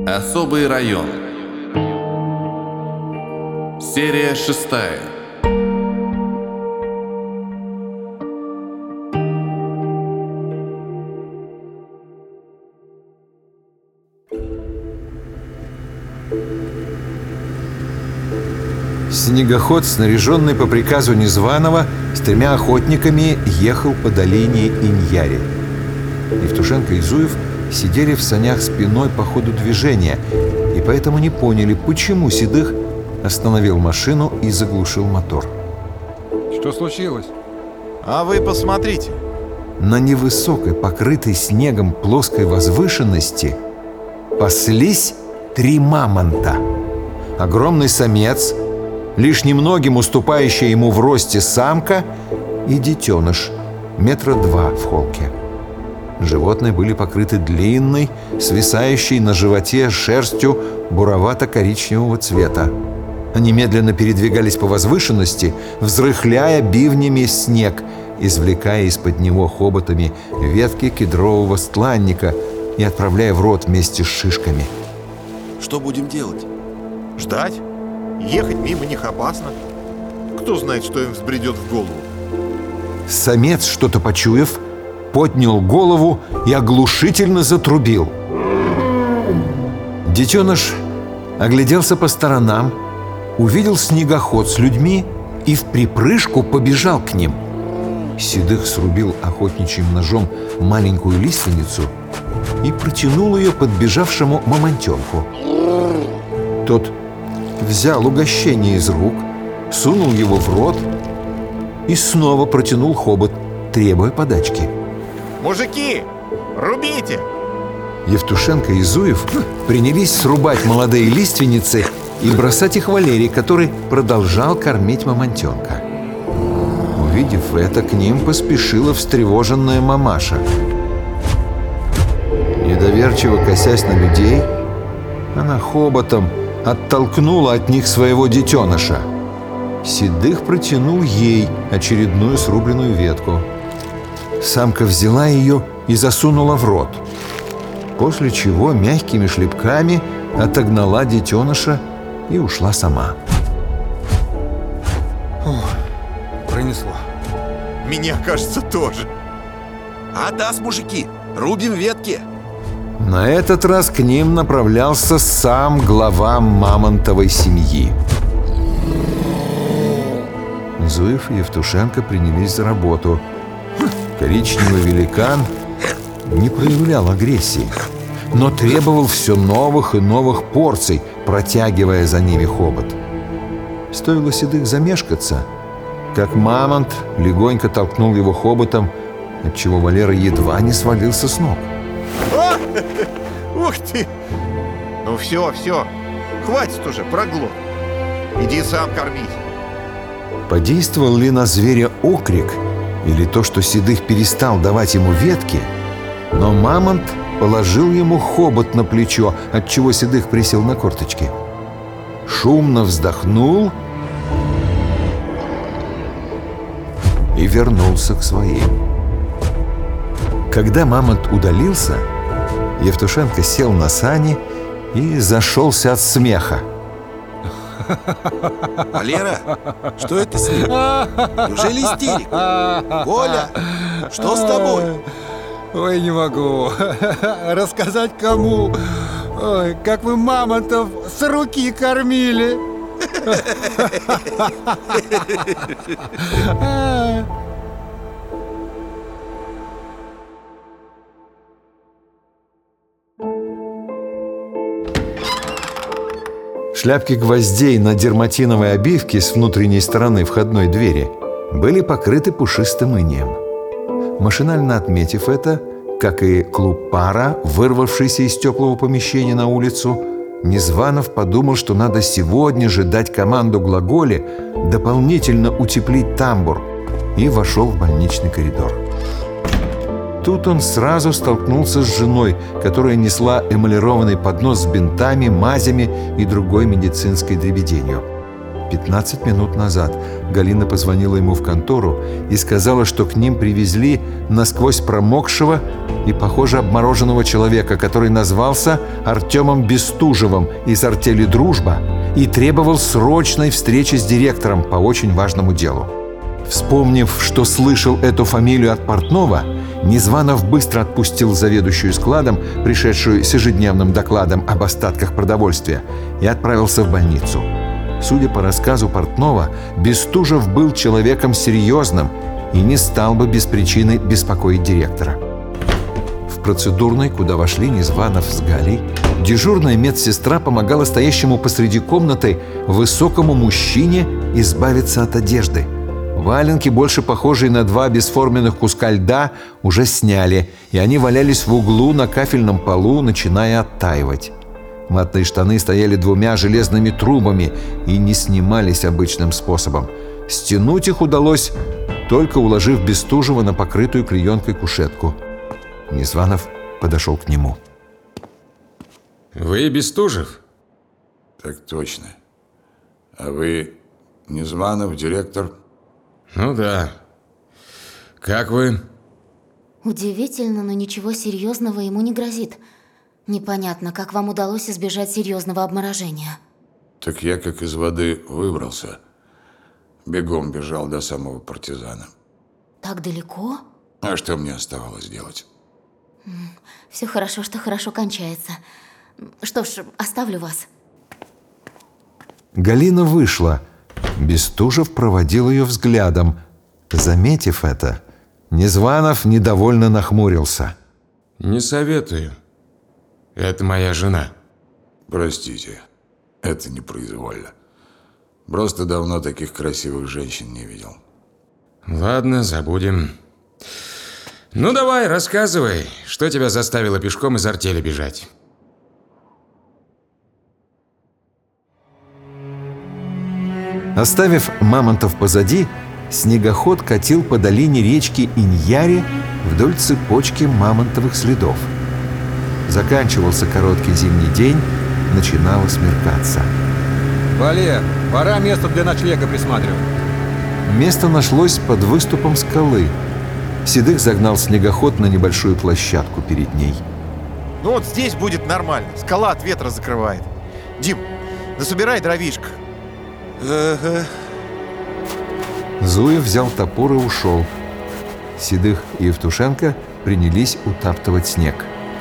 Особый район. Серия 6. Снегоход, снаряженный по приказу Незваного, с 3 охотниками ехал по долине Иньяри. Евтушенко и Зуев сидели в санях спиной по ходу движения и поэтому не поняли, почему Седых остановил машину и заглушил мотор. Что случилось? А вы посмотрите. На невысокой, покрытой снегом плоской возвышенности паслись 3 мамонта. Огромный самец, лишь немногим уступающая ему в росте самка и детеныш, 2 метра в холке. Животные были покрыты длинной, свисающей на животе шерстью буровато-коричневого цвета. Они медленно передвигались по возвышенности, взрыхляя бивнями снег, извлекая из-под него хоботами ветки кедрового стланника и отправляя в рот вместе с шишками. Что будем делать? Ждать? Ехать мимо них опасно. Кто знает, что им взбредет в голову. Самец, что-то почуяв, поднял голову и оглушительно затрубил. Детеныш огляделся по сторонам, увидел снегоход с людьми и в припрыжку побежал к ним. Седых срубил охотничьим ножом маленькую лиственницу и протянул ее подбежавшему мамонтенку. Тот взял угощение из рук, сунул его в рот и снова протянул хобот, требуя подачки. Мужики, рубите! Евтушенко и Зуев принялись срубать молодые лиственницы и бросать их Валерий, который продолжал кормить мамонтенка. Увидев это, к ним поспешила встревоженная мамаша. Недоверчиво косясь на людей, она хоботом оттолкнула от них своего детеныша. Седых протянул ей очередную срубленную ветку. Самка взяла ее и засунула в рот, после чего мягкими шлепками отогнала детеныша и ушла сама. Пронесло. Меня, кажется, тоже. Даст, мужики, рубим ветки. На этот раз к ним направлялся сам глава мамонтовой семьи. Зуев и Евтушенко принялись за работу. Коричневый великан не проявлял агрессии, но требовал все новых и новых порций, протягивая за ними хобот. Стоило Седых замешкаться, как мамонт легонько толкнул его хоботом, отчего Валера едва не свалился с ног. Ух ты! Ну все, хватит уже, проглот. Иди сам кормить. Подействовал ли на зверя окрик или то, что Седых перестал давать ему ветки, но мамонт положил ему хобот на плечо, отчего Седых присел на корточки. Шумно вздохнул и вернулся к своим. Когда мамонт удалился, Евтушенко сел на сани и зашелся от смеха. Валера, что это с ним? Неужели истерика? Коля, что с тобой? Ой, не могу рассказать кому. Ой, как вы мамонтов с руки кормили. Шляпки гвоздей на дерматиновой обивке с внутренней стороны входной двери были покрыты пушистым инеем. Машинально отметив это, как и клуб пара, вырвавшийся из теплого помещения на улицу, Незванов подумал, что надо сегодня же дать команду Глаголе дополнительно утеплить тамбур, и вошел в больничный коридор. Тут он сразу столкнулся с женой, которая несла эмалированный поднос с бинтами, мазями и другой медицинской дребеденью. 15 минут назад Галина позвонила ему в контору и сказала, что к ним привезли насквозь промокшего и, похоже, обмороженного человека, который назвался Артемом Бестужевым из артели «Дружба» и требовал срочной встречи с директором по очень важному делу. Вспомнив, что слышал эту фамилию от портного, Незванов быстро отпустил заведующую складом, пришедшую с ежедневным докладом об остатках продовольствия, и отправился в больницу. Судя по рассказу портного, Бестужев был человеком серьезным и не стал бы без причины беспокоить директора. В процедурной, куда вошли Незванов с Галей, дежурная медсестра помогала стоящему посреди комнаты высокому мужчине избавиться от одежды. Валенки, больше похожие на два бесформенных куска льда, уже сняли, и они валялись в углу на кафельном полу, начиная оттаивать. Ватные штаны стояли двумя железными трубами и не снимались обычным способом. Стянуть их удалось, только уложив Бестужева на покрытую клеенкой кушетку. Незванов подошел к нему. Вы Бестужев? Так точно. А вы Незванов, директор? Ну да. Как вы? Удивительно, но ничего серьезного ему не грозит. Непонятно, как вам удалось избежать серьезного обморожения. Так я как из воды выбрался. Бегом бежал до самого партизана. Так далеко? А что мне оставалось делать? Все хорошо, что хорошо кончается. Что ж, оставлю вас. Галина вышла. Бестужев проводил ее взглядом. Заметив это, Незванов недовольно нахмурился. Не советую. Это моя жена. Простите, это непроизвольно. Просто давно таких красивых женщин не видел. Ладно, забудем. Ну давай, рассказывай, что тебя заставило пешком из артели бежать? Оставив мамонтов позади, снегоход катил по долине речки Иньяре вдоль цепочки мамонтовых следов. Заканчивался короткий зимний день, начинало смеркаться. Валер, пора место для ночлега присматривать. Место нашлось под выступом скалы. Седых загнал снегоход на небольшую площадку перед ней. Ну вот здесь будет нормально. Скала от ветра закрывает. Дим, насобирай дровишек. Ага. Зуев взял топор и ушел. Седых и Евтушенко принялись утаптывать снег.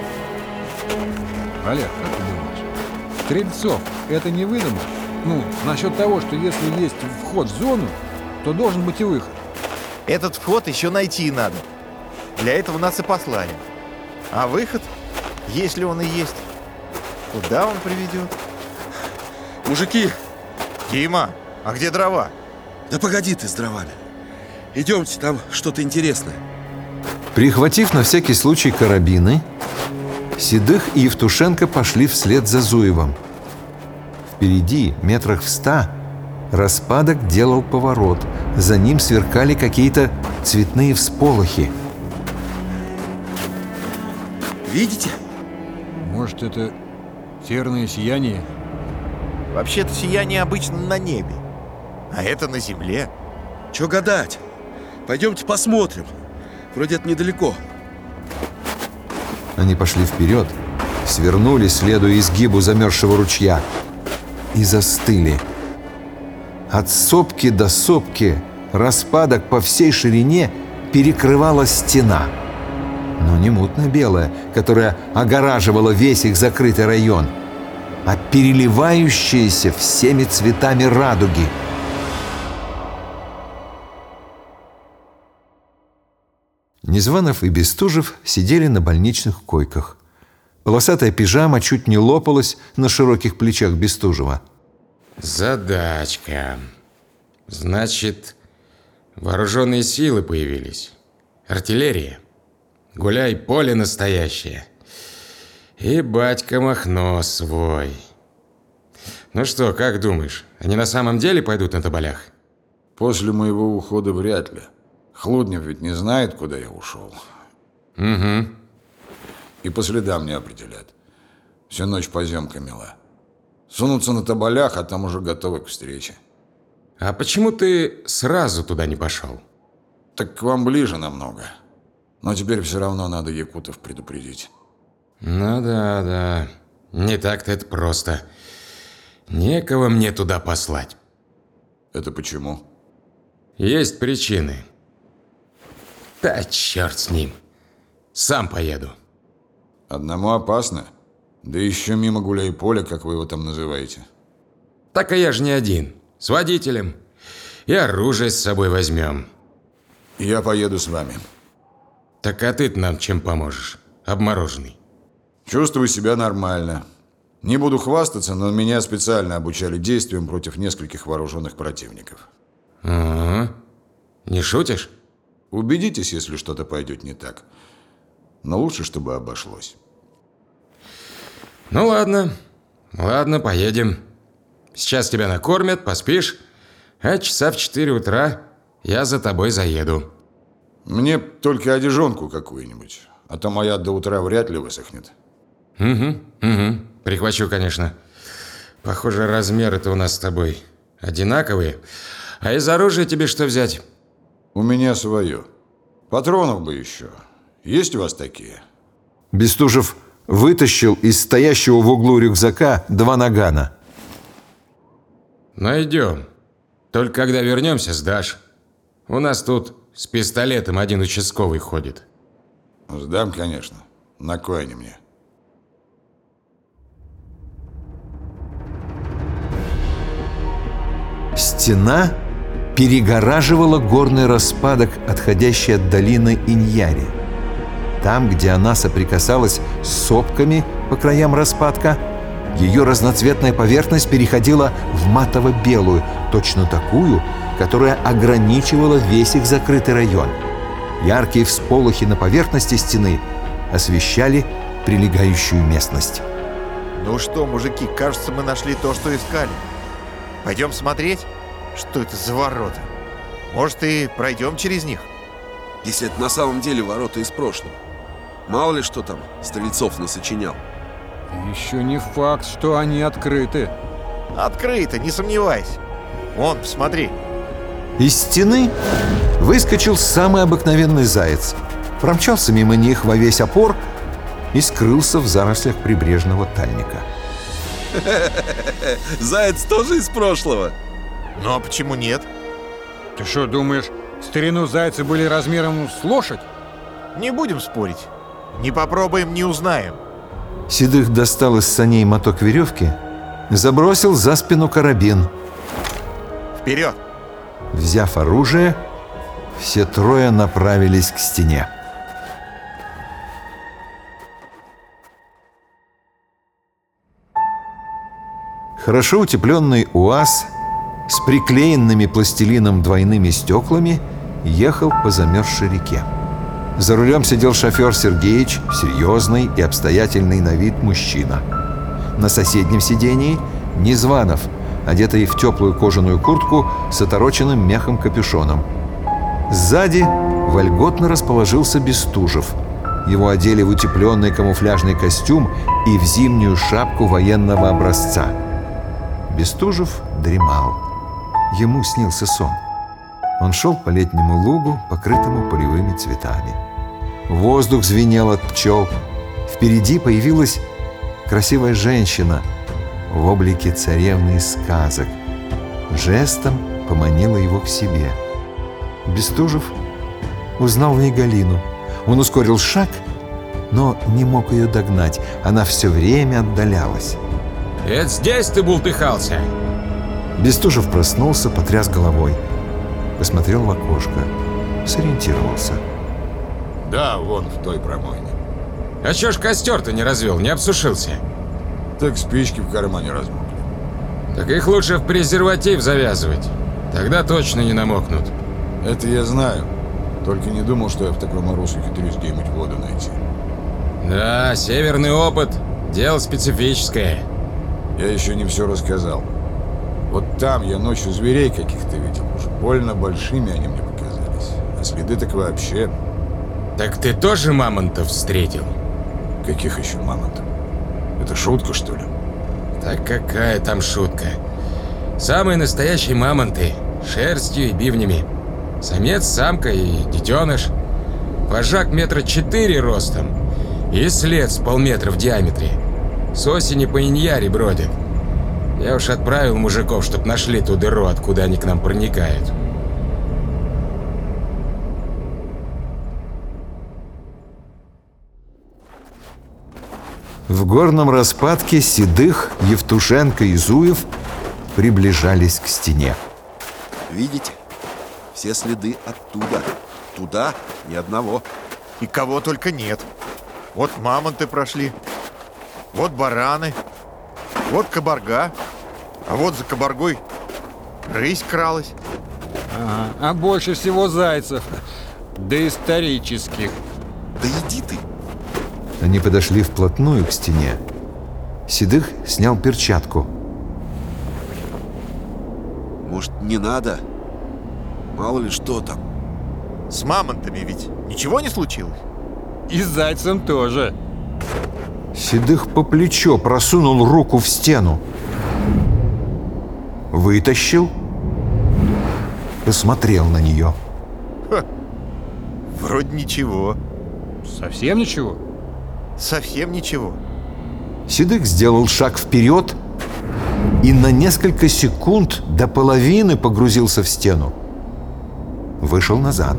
Валер, как ты думаешь, Стрельцов это не выдумал? Ну, насчет того, что если есть вход в зону, то должен быть и выход. Этот вход еще найти надо. Для этого нас и послали. А выход, если он и есть, куда он приведет? Мужики, Дима, а где дрова? да погоди ты с дровами. Идемте, там что-то интересное. Прихватив на всякий случай карабины, Седых и Евтушенко пошли вслед за Зуевым. Впереди, метрах в 100, распадок делал поворот. За ним сверкали какие-то цветные всполохи. Видите? Может, это северное сияние? Вообще-то сияние обычно на небе, а это на земле. Чё гадать? Пойдемте посмотрим. Вроде это недалеко. Они пошли вперед, свернули, следуя изгибу замерзшего ручья, и застыли. От сопки до сопки распадок по всей ширине перекрывала стена. Но не мутно-белая, которая огораживала весь их закрытый район, а переливающаяся всеми цветами радуги. Незванов и Бестужев сидели на больничных койках. Полосатая пижама чуть не лопалась на широких плечах Бестужева. Задачка. Значит, вооруженные силы появились. Артиллерия. Гуляй, поле настоящее. И батька Махно свой. Ну что, как думаешь, они на самом деле пойдут на тополях? После моего ухода вряд ли. Хлуднев ведь не знает, куда я ушел. Угу. И по следам не определят. Всю ночь поземка мела. Сунутся на тополях, а там уже готовы к встрече. А почему ты сразу туда не пошел? Так к вам ближе намного. Но теперь все равно надо якутов предупредить. Ну да. Не так-то это просто. Некого мне туда послать. Это почему? Есть причины. Да черт с ним. Сам поеду. Одному опасно. Да еще мимо гуляй-поля, как вы его там называете. Так я же не один. С водителем. И оружие с собой возьмем. Я поеду с вами. Так а ты нам чем поможешь? Обмороженный. Чувствую себя нормально. Не буду хвастаться, но меня специально обучали действиям против нескольких вооруженных противников. Ага. Не шутишь? Убедитесь, если что-то пойдет не так. Но лучше, чтобы обошлось. Ну ладно. Ладно, поедем. Сейчас тебя накормят, поспишь. А часа в 4 утра я за тобой заеду. Мне только одежонку какую-нибудь. А то моя до утра вряд ли высохнет. Угу. Прихвачу, конечно. Похоже, размеры-то у нас с тобой одинаковые. А из оружия тебе что взять? У меня свое. Патронов бы еще. Есть у вас такие? Бестужев вытащил из стоящего в углу рюкзака 2 нагана. Найдем. Только когда вернемся, сдашь. У нас тут с пистолетом один участковый ходит. Сдам, конечно. На кой они мне? Стена перегораживала горный распадок, отходящий от долины Иньяри. Там, где она соприкасалась с сопками по краям распадка, ее разноцветная поверхность переходила в матово-белую, точно такую, которая ограничивала весь их закрытый район. Яркие всполохи на поверхности стены освещали прилегающую местность. Ну что, мужики, кажется, мы нашли то, что искали. Пойдем смотреть, что это за ворота. Может, и пройдем через них? Если это на самом деле ворота из прошлого. Мало ли что там Стрельцов насочинял. Еще не факт, что они открыты. Открыто, не сомневайся. Вон, посмотри. Из стены выскочил самый обыкновенный заяц, промчался мимо них во весь опор и скрылся в зарослях прибрежного тальника. Заяц тоже из прошлого? Ну а почему нет? Ты что, думаешь, в старину зайцы были размером с лошадь? Не будем спорить. Не попробуем, не узнаем. Седых достал из саней моток веревки, забросил за спину карабин. Вперед! Взяв оружие, все трое направились к стене. Хорошо утепленный УАЗ с приклеенными пластилином двойными стеклами ехал по замерзшей реке. За рулем сидел шофер Сергеич, серьезный и обстоятельный на вид мужчина. На соседнем сидении Незванов, одетый в теплую кожаную куртку с отороченным мехом капюшоном. Сзади вольготно расположился Бестужев. Его одели в утепленный камуфляжный костюм и в зимнюю шапку военного образца. Бестужев дремал. Ему снился сон. Он шел по летнему лугу, покрытому полевыми цветами. Воздух звенел от пчел. Впереди появилась красивая женщина в облике царевны из сказок. Жестом поманила его к себе. Бестужев узнал в ней Галину. Он ускорил шаг, но не мог ее догнать. Она все время отдалялась. Это здесь ты бултыхался? Бестужев проснулся, потряс головой. Посмотрел в окошко. Сориентировался. Да, вон в той промойне. А чё ж костер-то не развел, не обсушился? Так спички в кармане размокли. Так их лучше в презерватив завязывать. Тогда точно не намокнут. Это я знаю. Только не думал, что я в такой мороз ухитрюсь где-нибудь воду найти. Да, северный опыт. Дело специфическое. Я еще не все рассказал. Вот там я ночью зверей каких-то видел. Уж больно большими они мне показались. А следы так вообще. Так ты тоже мамонтов встретил? Каких еще мамонтов? Это шутка, что ли? Так какая там шутка? Самые настоящие мамонты. Шерстью и бивнями. Самец, самка и детеныш. Вожак 4 метра ростом и след с полметра в диаметре. С осени по Иньяре бродит. Я уж отправил мужиков, чтоб нашли ту дыру, откуда они к нам проникают. В горном распадке Седых, Евтушенко и Зуев приближались к стене. Видите? Все следы оттуда. Туда ни одного. И кого только нет. Вот мамонты прошли, вот бараны, вот кабарга, а вот за кабаргой рысь кралась. Ага. А больше всего зайцев. Доисторических. Да иди ты. Они подошли вплотную к стене. Седых снял перчатку. Может, не надо? Мало ли что там. С мамонтами ведь ничего не случилось? И с зайцем тоже. Седых по плечо просунул руку в стену. Вытащил. Посмотрел на нее. Вроде ничего. Совсем ничего? Совсем ничего. Седых сделал шаг вперед и на несколько секунд до половины погрузился в стену. Вышел назад.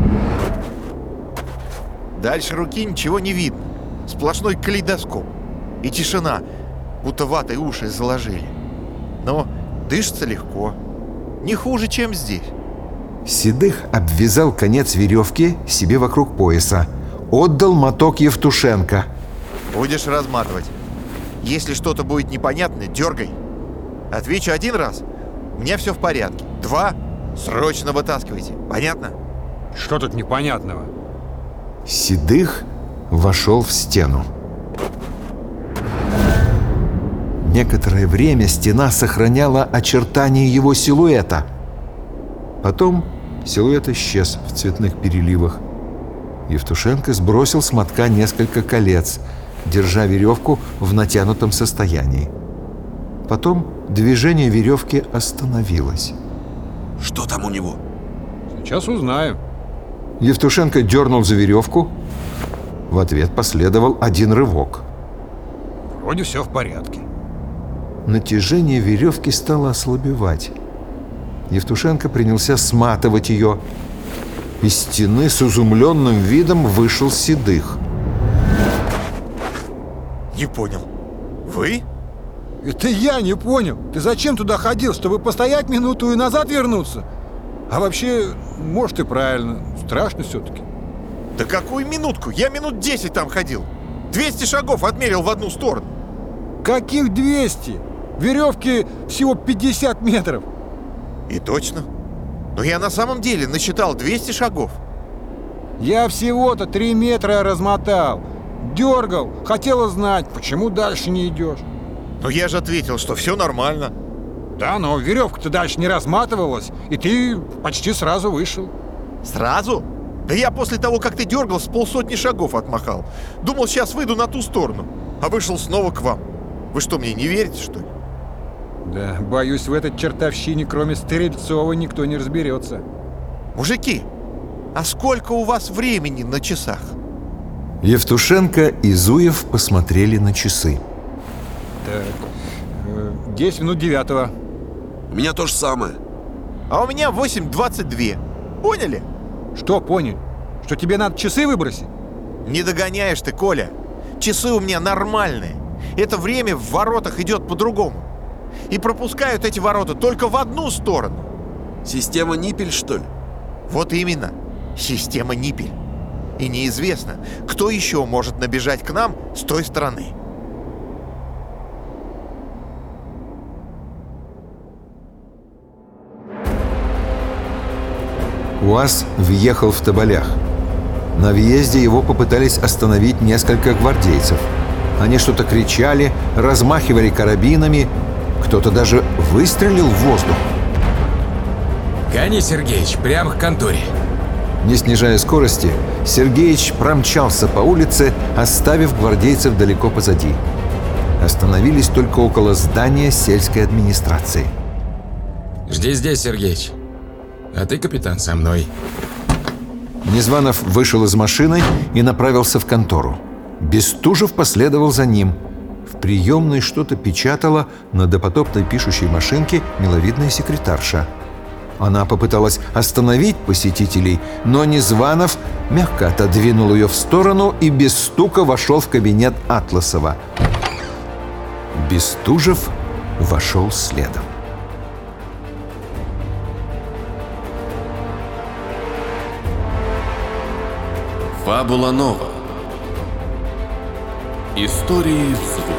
Дальше руки ничего не видно. Сплошной калейдоскоп. И тишина, будто ватой уши заложили. Но дышится легко. Не хуже, чем здесь. Седых обвязал конец веревки себе вокруг пояса. Отдал моток Евтушенко. Будешь разматывать. Если что-то будет непонятно, дергай. Отвечу 1 раз, у меня все в порядке. 2, срочно вытаскивайте. Понятно? Что тут непонятного? Седых вошел в стену. Некоторое время стена сохраняла очертания его силуэта. Потом силуэт исчез в цветных переливах. Евтушенко сбросил с мотка несколько колец, держа веревку в натянутом состоянии. Потом движение веревки остановилось. Что там у него? Сейчас узнаем. Евтушенко дернул за веревку. В ответ последовал 1 рывок. Вроде все в порядке. Натяжение веревки стало ослабевать. Евтушенко принялся сматывать ее. Из стены с изумленным видом вышел Седых. Не понял. Вы? Это я не понял. Ты зачем туда ходил, чтобы постоять минуту и назад вернуться? А вообще, может и правильно. Страшно все-таки. Да какую минутку? Я минут 10 там ходил. 200 шагов отмерил в одну сторону. Каких 200? Веревки всего 50 метров. И точно. Но я на самом деле насчитал 200 шагов. Я всего-то 3 метра размотал. Дергал. Хотела знать, почему дальше не идешь. Но я же ответил, что все нормально. Да, но веревка-то дальше не разматывалась, и ты почти сразу вышел. Сразу? Да я после того, как ты дергал, с 150 шагов отмахал. Думал, сейчас выйду на ту сторону. А вышел снова к вам. Вы что, мне не верите, что ли? Да, боюсь, в этой чертовщине, кроме Стрельцова, никто не разберется. Мужики, а сколько у вас времени на часах? Евтушенко и Зуев посмотрели на часы. Так, 10 минут 9. У меня то же самое. А у меня 8:22. Поняли? Что понял? Что тебе надо часы выбросить? Не догоняешь ты, Коля. Часы у меня нормальные. Это время в воротах идет по-другому. И пропускают эти ворота только в одну сторону. Система Ниппель, что ли? Вот именно. Система Ниппель. И неизвестно, кто еще может набежать к нам с той стороны. УАЗ въехал в Тоболях. На въезде его попытались остановить несколько гвардейцев. Они что-то кричали, размахивали карабинами. Кто-то даже выстрелил в воздух. Гони, Сергеич, прямо к конторе. Не снижая скорости, Сергеич промчался по улице, оставив гвардейцев далеко позади. Остановились только около здания сельской администрации. Жди здесь, Сергеич. А ты, капитан, со мной. Незванов вышел из машины и направился в контору. Бестужев последовал за ним. В приемной что-то печатала на допотопной пишущей машинке миловидная секретарша. Она попыталась остановить посетителей, но Незванов мягко отодвинул ее в сторону и без стука вошел в кабинет Атласова. Бестужев вошел следом. Фабула нова. Истории в звуке.